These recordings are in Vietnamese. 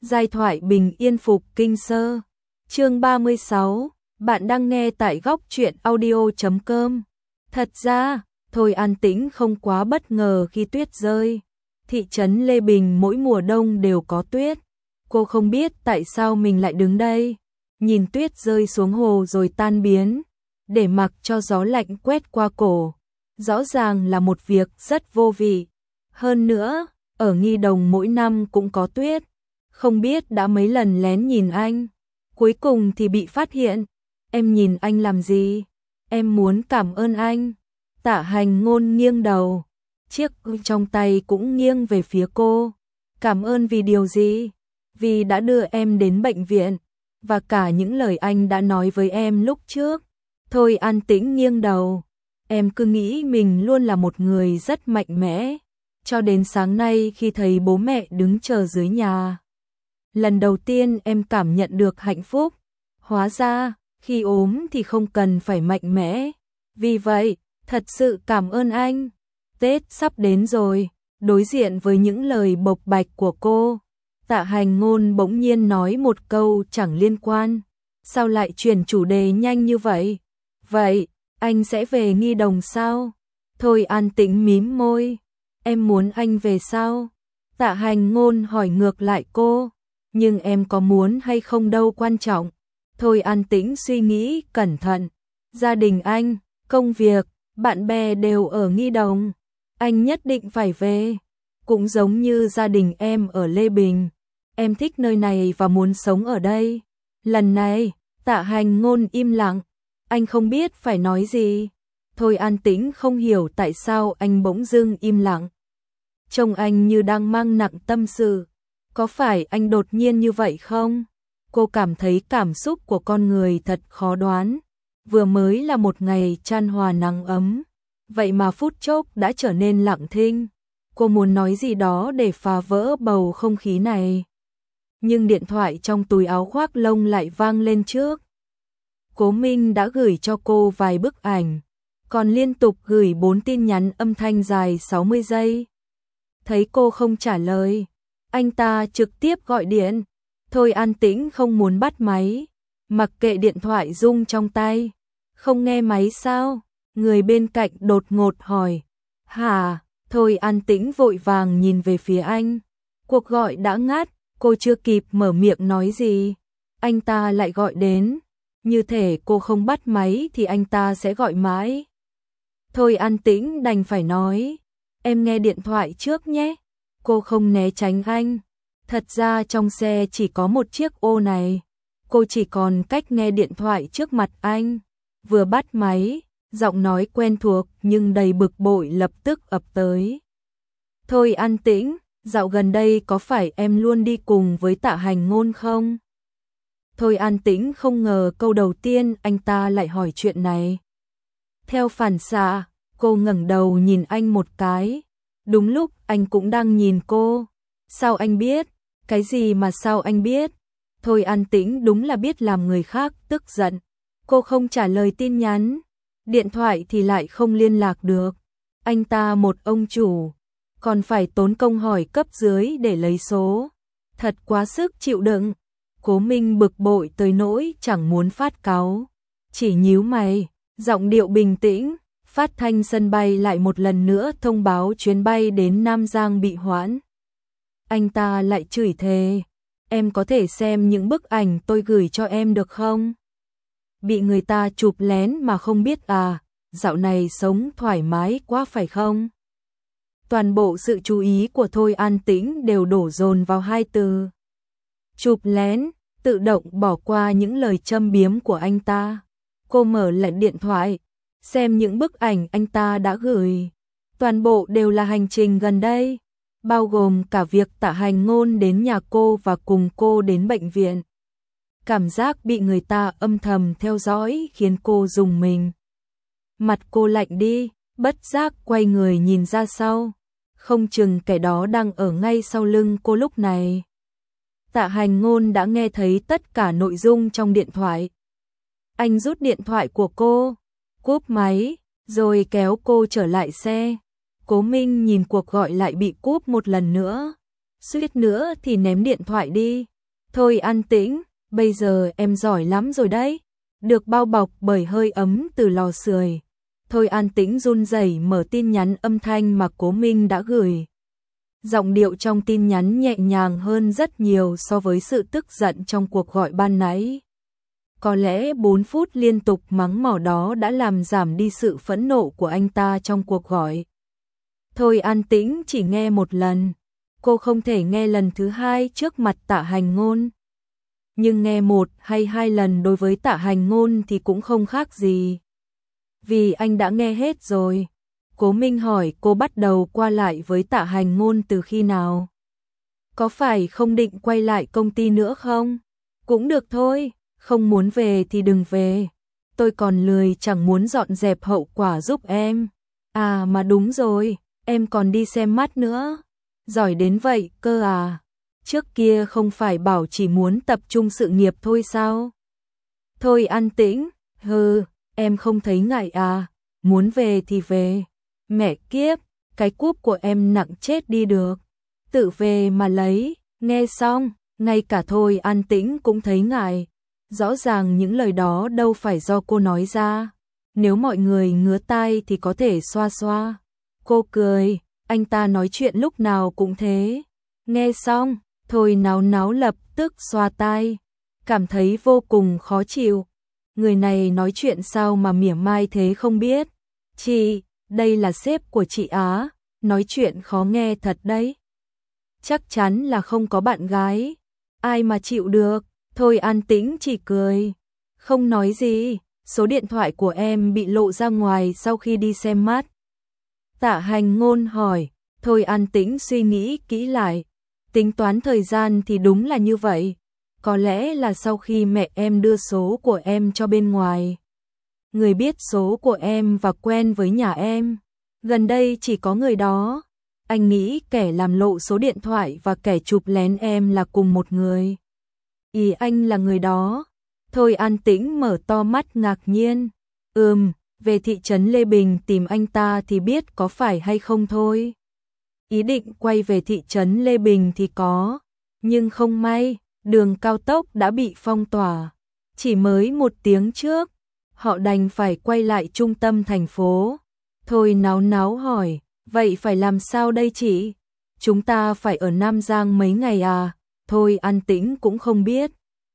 Giai thoại bình yên phục kinh sơ. Chương 36, bạn đang nghe tại góc truyện audio.com. Thật ra, Thôi An Tĩnh không quá bất ngờ khi tuyết rơi. Thị trấn Lê Bình mỗi mùa đông đều có tuyết. Cô không biết tại sao mình lại đứng đây, nhìn tuyết rơi xuống hồ rồi tan biến, để mặc cho gió lạnh quét qua cổ. Rõ ràng là một việc rất vô vị. Hơn nữa, ở Nghi Đồng mỗi năm cũng có tuyết. Không biết đã mấy lần lén nhìn anh, cuối cùng thì bị phát hiện. Em nhìn anh làm gì? Em muốn cảm ơn anh. Tạ Hành Ngôn nghiêng đầu, chiếc trong tay cũng nghiêng về phía cô. Cảm ơn vì điều gì? Vì đã đưa em đến bệnh viện, và cả những lời anh đã nói với em lúc trước. Thôi An Tĩnh nghiêng đầu. Em cứ nghĩ mình luôn là một người rất mạnh mẽ, cho đến sáng nay khi thấy bố mẹ đứng chờ dưới nhà. Lần đầu tiên em cảm nhận được hạnh phúc. Hóa ra, khi ốm thì không cần phải mạnh mẽ. Vì vậy, thật sự cảm ơn anh. Tết sắp đến rồi, đối diện với những lời bộc bạch của cô, Tạ Hành Ngôn bỗng nhiên nói một câu chẳng liên quan. Sao lại chuyển chủ đề nhanh như vậy? Vậy, anh sẽ về Nghi Đồng sao? Thôi An Tĩnh mím môi. Em muốn anh về sao? Tạ Hành Ngôn hỏi ngược lại cô. Nhưng em có muốn hay không đâu quan trọng. Thôi An Tĩnh suy nghĩ cẩn thận. Gia đình anh, công việc, bạn bè đều ở Nghi Đồng. Anh nhất định phải về. Cũng giống như gia đình em ở Lê Bình. Em thích nơi này và muốn sống ở đây. Lần này, Tạ Hành Ngôn im lặng. Anh không biết phải nói gì. Thôi An Tĩnh không hiểu tại sao anh bỗng dưng im lặng. Trông anh như đang mang nặng tâm sự. Có phải anh đột nhiên như vậy không? Cô cảm thấy cảm xúc của con người thật khó đoán. Vừa mới là một ngày chan hòa nắng ấm, vậy mà phút chốc đã trở nên lặng thinh. Cô muốn nói gì đó để phá vỡ bầu không khí này. Nhưng điện thoại trong túi áo khoác lông lại vang lên trước. Cố Minh đã gửi cho cô vài bức ảnh, còn liên tục gửi 4 tin nhắn âm thanh dài 60 giây. Thấy cô không trả lời, anh ta trực tiếp gọi điện. Thôi An Tĩnh không muốn bắt máy, mặc kệ điện thoại rung trong tay. Không nghe máy sao? Người bên cạnh đột ngột hỏi. Hả? Thôi An Tĩnh vội vàng nhìn về phía anh. Cuộc gọi đã ngắt, cô chưa kịp mở miệng nói gì, anh ta lại gọi đến. Như thể cô không bắt máy thì anh ta sẽ gọi mãi. Thôi An Tĩnh đành phải nói. Em nghe điện thoại trước nhé. Cô không né tránh anh. Thật ra trong xe chỉ có một chiếc ô này. Cô chỉ còn cách nghe điện thoại trước mặt anh. Vừa bắt máy, giọng nói quen thuộc nhưng đầy bực bội lập tức ập tới. Thôi An Tĩnh, dạo gần đây có phải em luôn đi cùng với Tạ Hành Ngôn không? Thôi An Tĩnh không ngờ câu đầu tiên anh ta lại hỏi chuyện này. Theo phản xạ, cô ngẩng đầu nhìn anh một cái. Đúng lúc anh cũng đang nhìn cô. Sao anh biết? Cái gì mà sao anh biết? Thôi An Tĩnh đúng là biết làm người khác tức giận. Cô không trả lời tin nhắn, điện thoại thì lại không liên lạc được. Anh ta một ông chủ, còn phải tốn công hỏi cấp dưới để lấy số. Thật quá sức chịu đựng. Cố Minh bực bội tới nỗi chẳng muốn phát cáu, chỉ nhíu mày, giọng điệu bình tĩnh. Phát thanh sân bay lại một lần nữa thông báo chuyến bay đến Nam Giang bị hoãn. Anh ta lại chửi thề. Em có thể xem những bức ảnh tôi gửi cho em được không? Bị người ta chụp lén mà không biết à? Dạo này sống thoải mái quá phải không? Toàn bộ sự chú ý của Thôi An Tĩnh đều đổ dồn vào hai từ. Chụp lén, tự động bỏ qua những lời châm biếm của anh ta. Cô mở lại điện thoại, xem những bức ảnh anh ta đã gửi. Toàn bộ đều là hành trình gần đây, bao gồm cả việc Tạ Hành Ngôn đến nhà cô và cùng cô đến bệnh viện. Cảm giác bị người ta âm thầm theo dõi khiến cô rùng mình. Mặt cô lạnh đi, bất giác quay người nhìn ra sau. Không chừng kẻ đó đang ở ngay sau lưng cô lúc này. Tạ Hành Ngôn đã nghe thấy tất cả nội dung trong điện thoại. Anh rút điện thoại của cô, cúp máy, rồi kéo cô trở lại xe. Cố Minh nhìn cuộc gọi lại bị cúp một lần nữa. Suýt nữa thì ném điện thoại đi. Thôi an tĩnh, bây giờ em giỏi lắm rồi đấy. Được bao bọc bởi hơi ấm từ lò sưởi. Thôi an tĩnh run rẩy mở tin nhắn âm thanh mà Cố Minh đã gửi. Giọng điệu trong tin nhắn nhẹ nhàng hơn rất nhiều so với sự tức giận trong cuộc gọi ban nãy. Có lẽ 4 phút liên tục mắng mỏ đó đã làm giảm đi sự phẫn nộ của anh ta trong cuộc gọi. Thôi an tĩnh chỉ nghe một lần. Cô không thể nghe lần thứ hai trước mặt Tạ Hành Ngôn. Nhưng nghe 1 hay 2 lần đối với Tạ Hành Ngôn thì cũng không khác gì. Vì anh đã nghe hết rồi. Cố Minh hỏi cô bắt đầu qua lại với Tạ Hành Ngôn từ khi nào? Có phải không định quay lại công ty nữa không? Cũng được thôi, không muốn về thì đừng về. Tôi còn lười chẳng muốn dọn dẹp hậu quả giúp em. À mà đúng rồi, em còn đi xem mắt nữa. Giỏi đến vậy cơ à? Trước kia không phải bảo chỉ muốn tập trung sự nghiệp thôi sao? Thôi an tĩnh, em không thấy ngại à? Muốn về thì về. Mẹ kiếp, cái cúp của em nặng chết đi được. Tự về mà lấy, nghe xong, ngay cả Thôi an tĩnh cũng thấy ngại. Rõ ràng những lời đó đâu phải do cô nói ra. Nếu mọi người ngứa tai thì có thể xoa xoa. Cô cười, anh ta nói chuyện lúc nào cũng thế. Nghe xong, Thôi náo náo lập tức xoa tai. Cảm thấy vô cùng khó chịu. Người này nói chuyện sao mà mỉa mai thế không biết. Chị, đây là sếp của chị Á, nói chuyện khó nghe thật đấy. Chắc chắn là không có bạn gái. Ai mà chịu được. Thôi an tĩnh chỉ cười. Không nói gì, số điện thoại của em bị lộ ra ngoài sau khi đi xem mắt. Tạ Hành Ngôn hỏi, Thôi an tĩnh suy nghĩ kỹ lại. Tính toán thời gian thì đúng là như vậy. Có lẽ là sau khi mẹ em đưa số của em cho bên ngoài. Người biết số của em và quen với nhà em. Gần đây chỉ có người đó. Anh nghĩ kẻ làm lộ số điện thoại và kẻ chụp lén em là cùng một người. Ý anh là người đó. Thôi an tĩnh mở to mắt ngạc nhiên. Về thị trấn Lê Bình tìm anh ta thì biết có phải hay không thôi. Ý định quay về thị trấn Lê Bình thì có. Nhưng không may, đường cao tốc đã bị phong tỏa. Chỉ mới 1 tiếng trước, họ đành phải quay lại trung tâm thành phố. Thôi náo náo hỏi, vậy phải làm sao đây chị? Chúng ta phải ở Nam Giang mấy ngày à? Thôi an tĩnh cũng không biết.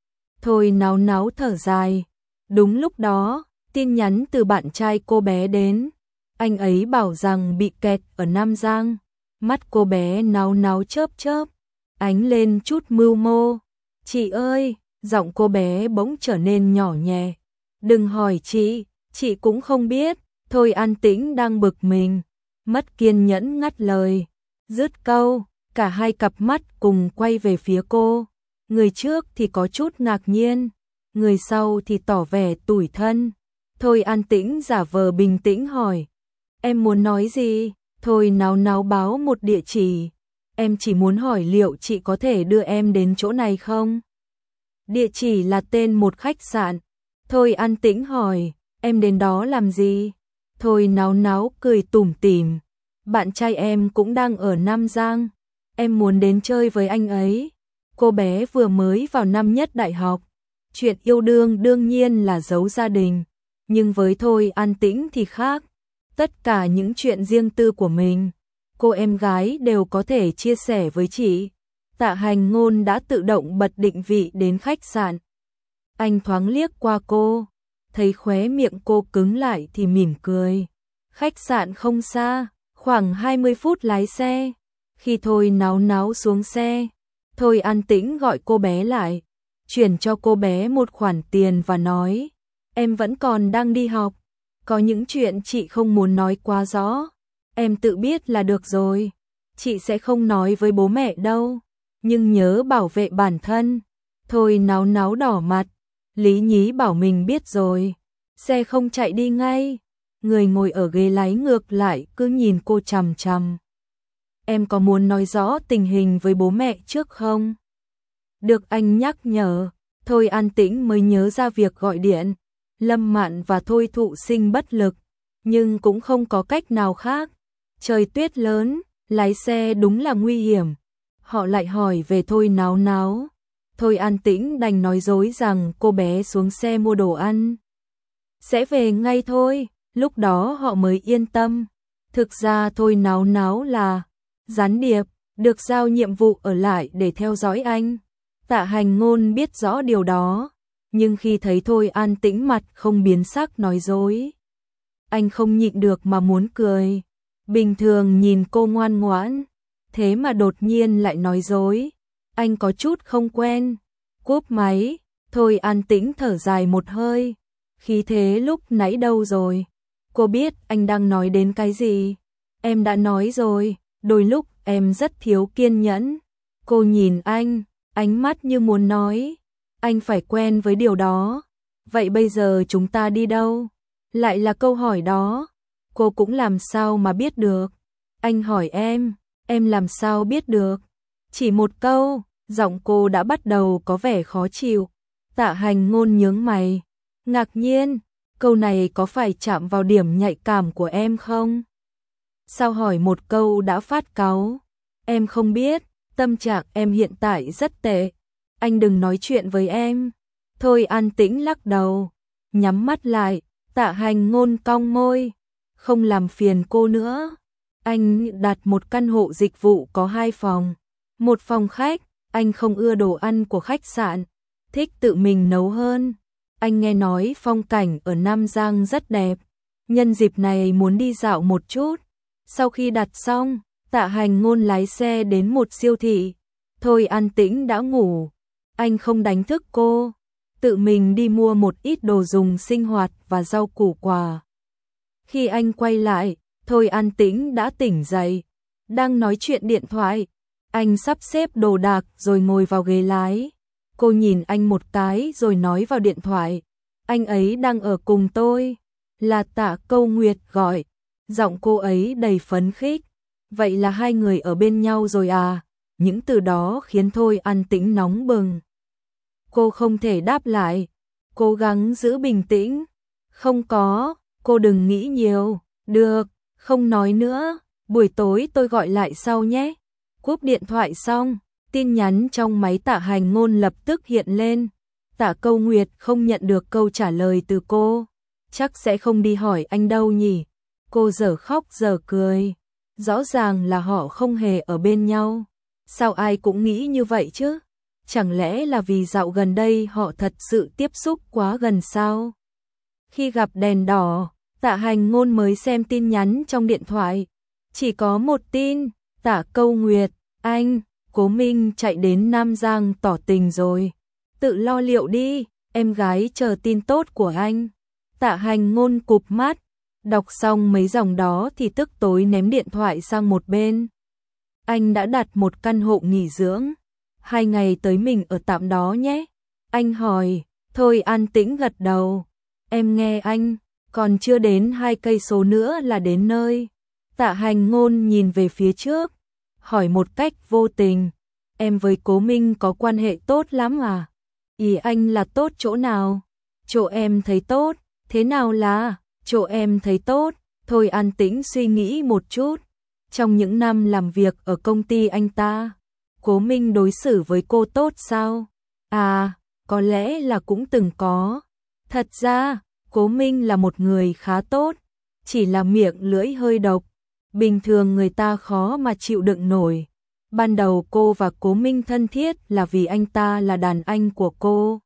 Thôi náo náo thở dài. Đúng lúc đó, tin nhắn từ bạn trai cô bé đến. Anh ấy bảo rằng bị kẹt ở Nam Giang. Mắt cô bé náo náo chớp chớp, ánh lên chút mưu mô. Chị ơi, giọng cô bé bỗng trở nên nhỏ nhẹ. Đừng hỏi chị cũng không biết. Thôi an tĩnh đang bực mình, mất kiên nhẫn ngắt lời. Dứt câu, cả hai cặp mắt cùng quay về phía cô. Người trước thì có chút ngạc nhiên, người sau thì tỏ vẻ tủi thân. Thôi an tĩnh giả vờ bình tĩnh hỏi, em muốn nói gì? Thôi náo náo báo một địa chỉ. Em chỉ muốn hỏi liệu chị có thể đưa em đến chỗ này không? Địa chỉ là tên một khách sạn. Thôi an tĩnh hỏi, em đến đó làm gì? Thôi náo náo cười tủm tỉm. Bạn trai em cũng đang ở Nam Giang. Em muốn đến chơi với anh ấy. Cô bé vừa mới vào năm nhất đại học. Chuyện yêu đương đương nhiên là giấu gia đình. Nhưng với Thôi an tĩnh thì khác. Tất cả những chuyện riêng tư của mình, cô em gái đều có thể chia sẻ với chị. Tạ Hành Ngôn đã tự động bật định vị đến khách sạn. Anh thoáng liếc qua cô, thấy khóe miệng cô cứng lại thì mỉm cười. Khách sạn không xa, khoảng 20 phút lái xe. Khi Thôi náo náo xuống xe, Thôi an tĩnh gọi cô bé lại, chuyển cho cô bé một khoản tiền và nói, em vẫn còn đang đi học. Có những chuyện chị không muốn nói quá rõ, em tự biết là được rồi. Chị sẽ không nói với bố mẹ đâu, nhưng nhớ bảo vệ bản thân. Thôi náo náo đỏ mặt, lý nhí bảo mình biết rồi. Xe không chạy đi ngay, người ngồi ở ghế lái ngược lại cứ nhìn cô chằm chằm. Em có muốn nói rõ tình hình với bố mẹ trước không? Được anh nhắc nhở, Thôi an tĩnh mới nhớ ra việc gọi điện. Lâm Mạn và Thôi Thụ Sinh bất lực, nhưng cũng không có cách nào khác. Trời tuyết lớn, lái xe đúng là nguy hiểm. Họ lại hỏi về Thôi náo náo. Thôi An Tĩnh đành nói dối rằng cô bé xuống xe mua đồ ăn. Sẽ về ngay thôi, lúc đó họ mới yên tâm. Thực ra Thôi Náo Náo là gián điệp, được giao nhiệm vụ ở lại để theo dõi anh. Tạ Hành Ngôn biết rõ điều đó, nhưng khi thấy Thôi An Tĩnh mặt không biến sắc nói dối, anh không nhịn được mà muốn cười. Bình thường nhìn cô ngoan ngoãn, thế mà đột nhiên lại nói dối, anh có chút không quen. Cúp máy, Thôi An Tĩnh thở dài một hơi, khí thế lúc nãy đâu rồi? Cô biết anh đang nói đến cái gì? Em đã nói rồi, đôi lúc em rất thiếu kiên nhẫn. Cô nhìn anh, ánh mắt như muốn nói, anh phải quen với điều đó. Vậy bây giờ chúng ta đi đâu? Lại là câu hỏi đó. Cô cũng làm sao mà biết được? Anh hỏi em làm sao biết được? Chỉ một câu, giọng cô đã bắt đầu có vẻ khó chịu. Tạ Hành Ngôn nhướng mày, ngạc nhiên, câu này có phải chạm vào điểm nhạy cảm của em không? Sao hỏi một câu đã phát cáu? Em không biết, tâm trạng em hiện tại rất tệ. Anh đừng nói chuyện với em. Thôi An Tĩnh lắc đầu, nhắm mắt lại. Tạ Hành Ngôn cong môi, không làm phiền cô nữa. Anh đặt một căn hộ dịch vụ có 2 phòng, một phòng khách. Anh không ưa đồ ăn của khách sạn, thích tự mình nấu hơn. Anh nghe nói phong cảnh ở Nam Giang rất đẹp, nhân dịp này muốn đi dạo một chút. Sau khi đặt xong, Tạ Hành Ngôn lái xe đến một siêu thị. Thôi An Tĩnh đã ngủ, anh không đánh thức cô, tự mình đi mua một ít đồ dùng sinh hoạt và rau củ quả. Khi anh quay lại, Thôi An Tĩnh đã tỉnh dậy, đang nói chuyện điện thoại. Anh sắp xếp đồ đạc rồi ngồi vào ghế lái. Cô nhìn anh một cái rồi nói vào điện thoại, anh ấy đang ở cùng tôi, là Tạ Câu Nguyệt gọi. Giọng cô ấy đầy phấn khích. Vậy là hai người ở bên nhau rồi à? Những từ đó khiến Thôi An Tĩnh nóng bừng. Cô không thể đáp lại, cố gắng giữ bình tĩnh. Không có, cô đừng nghĩ nhiều. Được, không nói nữa, buổi tối tôi gọi lại sau nhé. Cúp điện thoại xong, tin nhắn trong máy Tạ Hành Ngôn lập tức hiện lên. Tạ Câu Nguyệt không nhận được câu trả lời từ cô. Chắc sẽ không đi hỏi anh đâu nhỉ? Cô dở khóc dở cười. Rõ ràng là họ không hề ở bên nhau. Sao ai cũng nghĩ như vậy chứ? Chẳng lẽ là vì dạo gần đây họ thật sự tiếp xúc quá gần sao? Khi gặp đèn đỏ, Tạ Hành Ngôn mới xem tin nhắn trong điện thoại. Chỉ có một tin, Tạ Câu Nguyệt, anh, Cố Minh chạy đến Nam Giang tỏ tình rồi. Tự lo liệu đi, em gái chờ tin tốt của anh. Tạ Hành Ngôn cụp mắt, đọc xong mấy dòng đó thì tức tối ném điện thoại sang một bên. Anh đã đặt một căn hộ nghỉ dưỡng, 2 ngày tới mình ở tạm đó nhé. Anh hỏi, Thôi An Tĩnh gật đầu. Em nghe anh, còn chưa đến 2 cây số nữa là đến nơi. Tạ Hành Ngôn nhìn về phía trước, hỏi một cách vô tình, em với Cố Minh có quan hệ tốt lắm à? Ý anh là tốt chỗ nào? Chỗ em thấy tốt, thế nào là chỗ em thấy tốt? Thôi An Tĩnh suy nghĩ một chút. Trong những năm làm việc ở công ty anh ta, Cố Minh đối xử với cô tốt sao? À, có lẽ là cũng từng có. Thật ra, Cố Minh là một người khá tốt, chỉ là miệng lưỡi hơi độc. Bình thường người ta khó mà chịu đựng nổi. Ban đầu cô và Cố Minh thân thiết là vì anh ta là đàn anh của cô.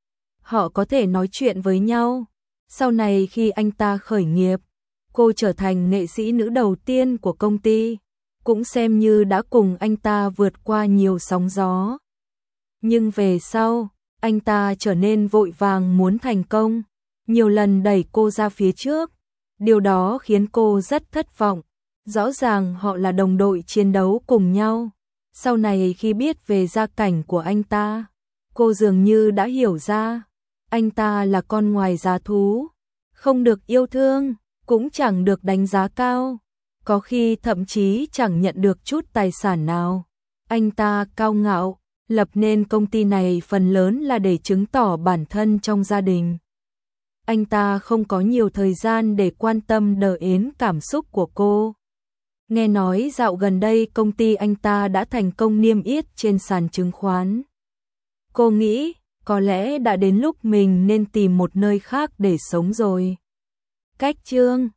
Họ có thể nói chuyện với nhau. Sau này khi anh ta khởi nghiệp, cô trở thành nghệ sĩ nữ đầu tiên của công ty, cũng xem như đã cùng anh ta vượt qua nhiều sóng gió. Nhưng về sau, anh ta trở nên vội vàng muốn thành công, nhiều lần đẩy cô ra phía trước. Điều đó khiến cô rất thất vọng. Rõ ràng họ là đồng đội chiến đấu cùng nhau. Sau này khi biết về gia cảnh của anh ta, cô dường như đã hiểu ra, anh ta là con ngoài giá thú, không được yêu thương, cũng chẳng được đánh giá cao, có khi thậm chí chẳng nhận được chút tài sản nào. Anh ta cao ngạo, lập nên công ty này phần lớn là để chứng tỏ bản thân trong gia đình. Anh ta không có nhiều thời gian để quan tâm đến cảm xúc của cô. Nghe nói dạo gần đây công ty anh ta đã thành công niêm yết trên sàn chứng khoán. Cô nghĩ, có lẽ đã đến lúc mình nên tìm một nơi khác để sống rồi. Cách chương